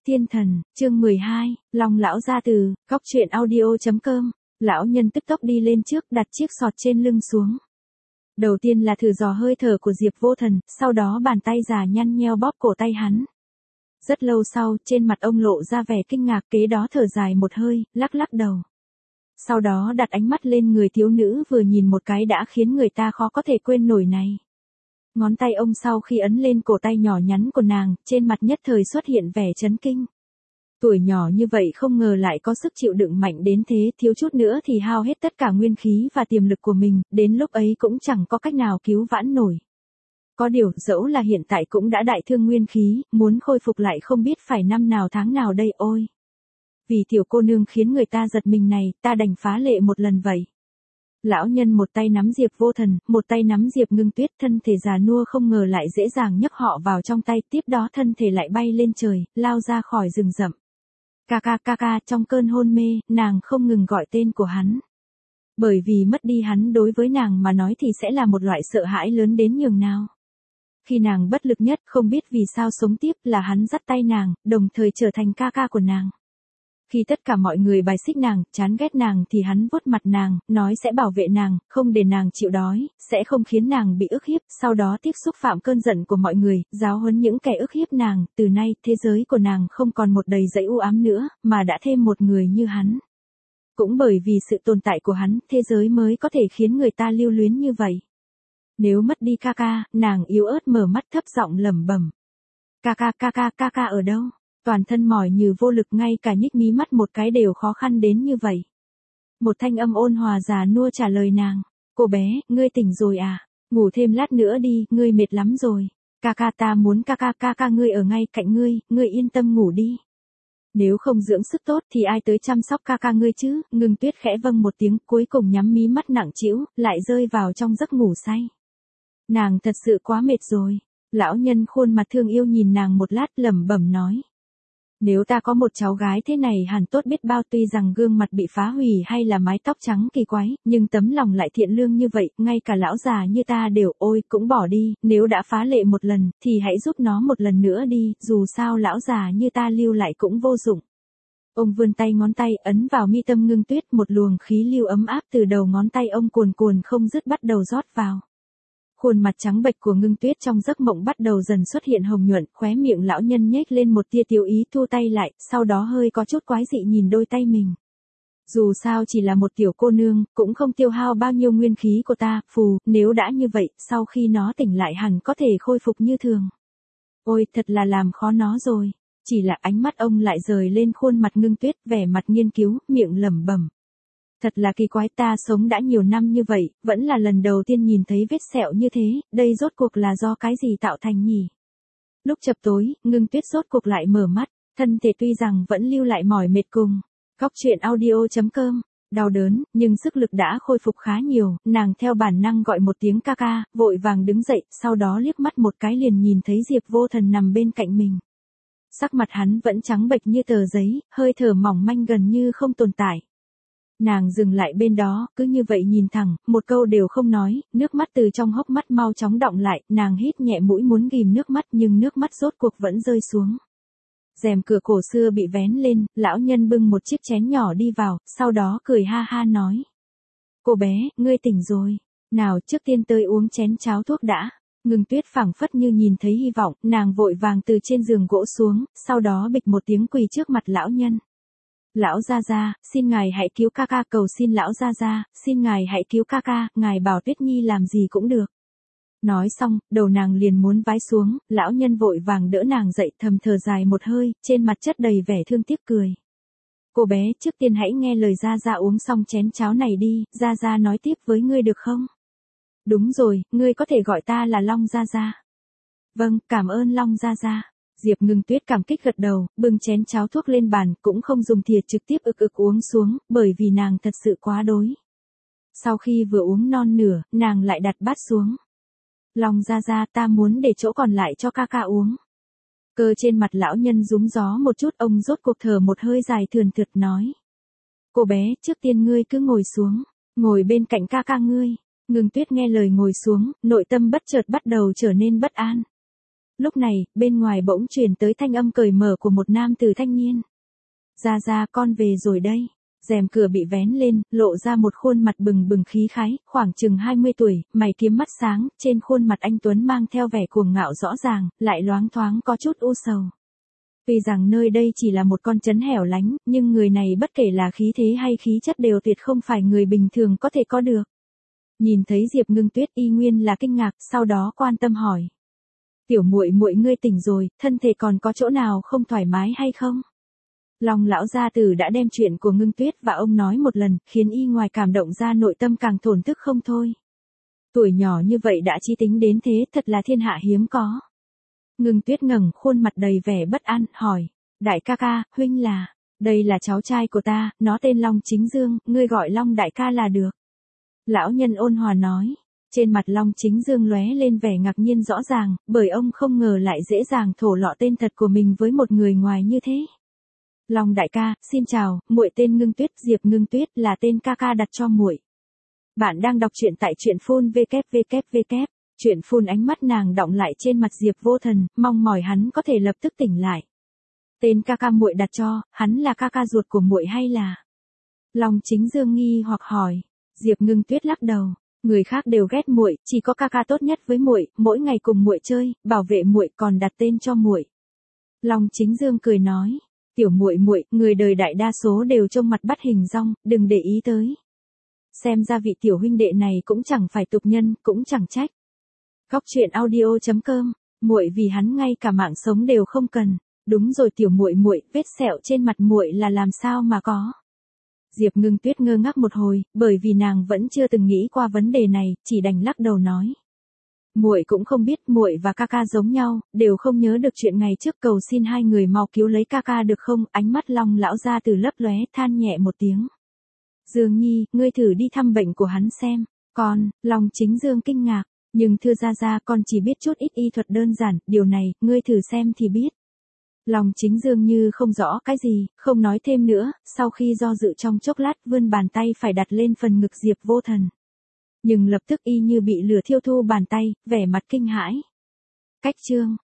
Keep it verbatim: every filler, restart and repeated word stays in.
Tiên thần, chương mười hai, Long lão gia từ, góc truyện audio chấm com. Lão nhân tức tốc đi lên trước đặt chiếc sọt trên lưng xuống. Đầu tiên là thử dò hơi thở của Diệp Vô Thần, sau đó bàn tay già nhăn nheo bóp cổ tay hắn. Rất lâu sau, trên mặt ông lộ ra vẻ kinh ngạc, kế đó thở dài một hơi, lắc lắc đầu. Sau đó đặt ánh mắt lên người thiếu nữ vừa nhìn một cái đã khiến người ta khó có thể quên nổi này. Ngón tay ông sau khi ấn lên cổ tay nhỏ nhắn của nàng, trên mặt nhất thời xuất hiện vẻ chấn kinh. Tuổi nhỏ như vậy không ngờ lại có sức chịu đựng mạnh đến thế, thiếu chút nữa thì hao hết tất cả nguyên khí và tiềm lực của mình, đến lúc ấy cũng chẳng có cách nào cứu vãn nổi. Có điều, dẫu là hiện tại cũng đã đại thương nguyên khí, muốn khôi phục lại không biết phải năm nào tháng nào đây ôi. Vì tiểu cô nương khiến người ta giật mình này, ta đành phá lệ một lần vậy. Lão nhân một tay nắm Diệp Vô Thần, một tay nắm Diệp Ngưng Tuyết, thân thể già nua không ngờ lại dễ dàng nhấc họ vào trong tay, tiếp đó thân thể lại bay lên trời, lao ra khỏi rừng rậm. Ca ca ca ca, trong cơn hôn mê, nàng không ngừng gọi tên của hắn. Bởi vì mất đi hắn đối với nàng mà nói thì sẽ là một loại sợ hãi lớn đến nhường nào. Khi nàng bất lực nhất, không biết vì sao sống tiếp, là hắn dắt tay nàng, đồng thời trở thành ca ca của nàng. Khi tất cả mọi người bài xích nàng, chán ghét nàng thì hắn vuốt mặt nàng, nói sẽ bảo vệ nàng, không để nàng chịu đói, sẽ không khiến nàng bị ức hiếp, sau đó tiếp xúc phạm cơn giận của mọi người, giáo huấn những kẻ ức hiếp nàng, từ nay thế giới của nàng không còn một đầy dẫy u ám nữa, mà đã thêm một người như hắn. Cũng bởi vì sự tồn tại của hắn, thế giới mới có thể khiến người ta lưu luyến như vậy. Nếu mất đi ca ca, nàng yếu ớt mở mắt thấp giọng lẩm bẩm. Ca ca ca ca ca ca ở đâu? Toàn thân mỏi như vô lực, ngay cả nhích mí mắt một cái đều khó khăn đến như vậy. Một thanh âm ôn hòa già nua trả lời nàng. Cô bé, ngươi tỉnh rồi à? Ngủ thêm lát nữa đi, ngươi mệt lắm rồi. Ca ca ta muốn ca ca ca ca ngươi ở ngay cạnh ngươi, ngươi yên tâm ngủ đi. Nếu không dưỡng sức tốt thì ai tới chăm sóc ca ca ngươi chứ? Ngưng Tuyết khẽ vâng một tiếng, cuối cùng nhắm mí mắt nặng trĩu, lại rơi vào trong giấc ngủ say. Nàng thật sự quá mệt rồi. Lão nhân khuôn mặt thương yêu nhìn nàng một lát lẩm bẩm nói. Nếu ta có một cháu gái thế này hẳn tốt biết bao, tuy rằng gương mặt bị phá hủy hay là mái tóc trắng kỳ quái, nhưng tấm lòng lại thiện lương như vậy, ngay cả lão già như ta đều, ôi, cũng bỏ đi, nếu đã phá lệ một lần, thì hãy giúp nó một lần nữa đi, dù sao lão già như ta lưu lại cũng vô dụng. Ông vươn tay ngón tay ấn vào mi tâm Ngưng Tuyết, một luồng khí lưu ấm áp từ đầu ngón tay ông cuồn cuồn không dứt bắt đầu rót vào. Khuôn mặt trắng bệch của Ngưng Tuyết trong giấc mộng bắt đầu dần xuất hiện hồng nhuận, khóe miệng lão nhân nhếch lên một tia tiêu ý, thu tay lại, sau đó hơi có chút quái dị nhìn đôi tay mình. Dù sao chỉ là một tiểu cô nương, cũng không tiêu hao bao nhiêu nguyên khí của ta, phù, nếu đã như vậy, sau khi nó tỉnh lại hẳn có thể khôi phục như thường. Ôi, thật là làm khó nó rồi. Chỉ là ánh mắt ông lại rời lên khuôn mặt Ngưng Tuyết, vẻ mặt nghiên cứu, miệng lẩm bẩm. Thật là kỳ quái, ta sống đã nhiều năm như vậy, vẫn là lần đầu tiên nhìn thấy vết sẹo như thế, đây rốt cuộc là do cái gì tạo thành nhỉ? Lúc chập tối, Ngưng Tuyết rốt cuộc lại mở mắt, thân thể tuy rằng vẫn lưu lại mỏi mệt cùng. Góc truyện audio chấm com, đau đớn, nhưng sức lực đã khôi phục khá nhiều, nàng theo bản năng gọi một tiếng ca ca, vội vàng đứng dậy, sau đó liếc mắt một cái liền nhìn thấy Diệp Vô Thần nằm bên cạnh mình. Sắc mặt hắn vẫn trắng bệch như tờ giấy, hơi thở mỏng manh gần như không tồn tại. Nàng dừng lại bên đó, cứ như vậy nhìn thẳng, một câu đều không nói, nước mắt từ trong hốc mắt mau chóng đọng lại, nàng hít nhẹ mũi muốn ghim nước mắt nhưng nước mắt rốt cuộc vẫn rơi xuống. Rèm cửa cổ xưa bị vén lên, lão nhân bưng một chiếc chén nhỏ đi vào, sau đó cười ha ha nói. Cô bé, ngươi tỉnh rồi. Nào trước tiên tới uống chén cháo thuốc đã. Ngưng Tuyết phảng phất như nhìn thấy hy vọng, nàng vội vàng từ trên giường gỗ xuống, sau đó bịch một tiếng quỳ trước mặt lão nhân. Lão gia gia, xin ngài hãy cứu ca ca, cầu xin lão gia gia, xin ngài hãy cứu ca ca, ngài bảo Tuyết Nhi làm gì cũng được. Nói xong, đầu nàng liền muốn vái xuống, lão nhân vội vàng đỡ nàng dậy, thầm thở dài một hơi, trên mặt chất đầy vẻ thương tiếc cười. Cô bé, trước tiên hãy nghe lời gia gia uống xong chén cháo này đi, gia gia nói tiếp với ngươi được không? Đúng rồi, ngươi có thể gọi ta là Long gia gia. Vâng, cảm ơn Long gia gia. Diệp Ngưng Tuyết cảm kích gật đầu, bưng chén cháo thuốc lên bàn, cũng không dùng thìa trực tiếp ực ực uống xuống, bởi vì nàng thật sự quá đói. Sau khi vừa uống non nửa, nàng lại đặt bát xuống. Long gia gia, ta muốn để chỗ còn lại cho ca ca uống. Cơ trên mặt lão nhân rúm gió một chút, ông rốt cuộc thở một hơi dài thườn thượt nói. Cô bé, trước tiên ngươi cứ ngồi xuống, ngồi bên cạnh ca ca ngươi. Ngưng Tuyết nghe lời ngồi xuống, nội tâm bất chợt bắt đầu trở nên bất an. Lúc này, bên ngoài bỗng truyền tới thanh âm cởi mở của một nam tử thanh niên. Gia Gia, con về rồi đây. Rèm cửa bị vén lên, lộ ra một khuôn mặt bừng bừng khí khái, khoảng chừng hai mươi tuổi, mày kiếm mắt sáng, trên khuôn mặt anh Tuấn mang theo vẻ cuồng ngạo rõ ràng, lại loáng thoáng có chút u sầu. Tuy rằng nơi đây chỉ là một con trấn hẻo lánh, nhưng người này bất kể là khí thế hay khí chất đều tuyệt không phải người bình thường có thể có được. Nhìn thấy Diệp Ngưng Tuyết y nguyên là kinh ngạc, sau đó quan tâm hỏi. Tiểu muội muội ngươi tỉnh rồi, thân thể còn có chỗ nào không thoải mái hay không? Long lão gia tử đã đem chuyện của Ngưng Tuyết và ông nói một lần, khiến y ngoài cảm động ra nội tâm càng thổn thức không thôi. Tuổi nhỏ như vậy đã trí tính đến thế, thật là thiên hạ hiếm có. Ngưng Tuyết ngẩng khuôn mặt đầy vẻ bất an, hỏi, đại ca ca, huynh là, đây là cháu trai của ta, nó tên Long Chính Dương, ngươi gọi Long đại ca là được. Lão nhân ôn hòa nói, trên mặt Long Chính Dương lóe lên vẻ ngạc nhiên rõ ràng, bởi ông không ngờ lại dễ dàng thổ lộ tên thật của mình với một người ngoài như thế. Long đại ca, xin chào, muội tên Ngưng Tuyết, Diệp Ngưng Tuyết là tên ca ca đặt cho muội. Bạn đang đọc truyện tại truyện phun www. Truyện phun ánh mắt nàng đọng lại trên mặt Diệp Vô Thần, mong mỏi hắn có thể lập tức tỉnh lại. Tên ca ca muội đặt cho, hắn là ca ca ruột của muội hay là? Long Chính Dương nghi hoặc hỏi. Diệp Ngưng Tuyết lắc đầu, người khác đều ghét muội, chỉ có ca ca tốt nhất với muội, mỗi ngày cùng muội chơi, bảo vệ muội còn đặt tên cho muội. Long Chính Dương cười nói, tiểu muội muội, người đời đại đa số đều trông mặt bắt hình dong, đừng để ý tới. Xem ra vị tiểu huynh đệ này cũng chẳng phải tục nhân, cũng chẳng trách. Góc truyện audio chấm com, muội vì hắn ngay cả mạng sống đều không cần. Đúng rồi tiểu muội muội, vết sẹo trên mặt muội là làm sao mà có? Diệp Ngưng Tuyết ngơ ngác một hồi, bởi vì nàng vẫn chưa từng nghĩ qua vấn đề này, chỉ đành lắc đầu nói. Muội cũng không biết, muội và ca ca giống nhau, đều không nhớ được chuyện ngày trước, cầu xin hai người mau cứu lấy ca ca được không? Ánh mắt Long lão gia từ lấp lóe, than nhẹ một tiếng. Dương Nhi, ngươi thử đi thăm bệnh của hắn xem. Con, Long Chính Dương kinh ngạc, nhưng thưa gia gia, con chỉ biết chút ít y thuật đơn giản, điều này, ngươi thử xem thì biết. Long Chính Dương như không rõ cái gì, không nói thêm nữa, sau khi do dự trong chốc lát vươn bàn tay phải đặt lên phần ngực Diệp Vô Thần. Nhưng lập tức y như bị lửa thiêu thu bàn tay, vẻ mặt kinh hãi. Cách chương.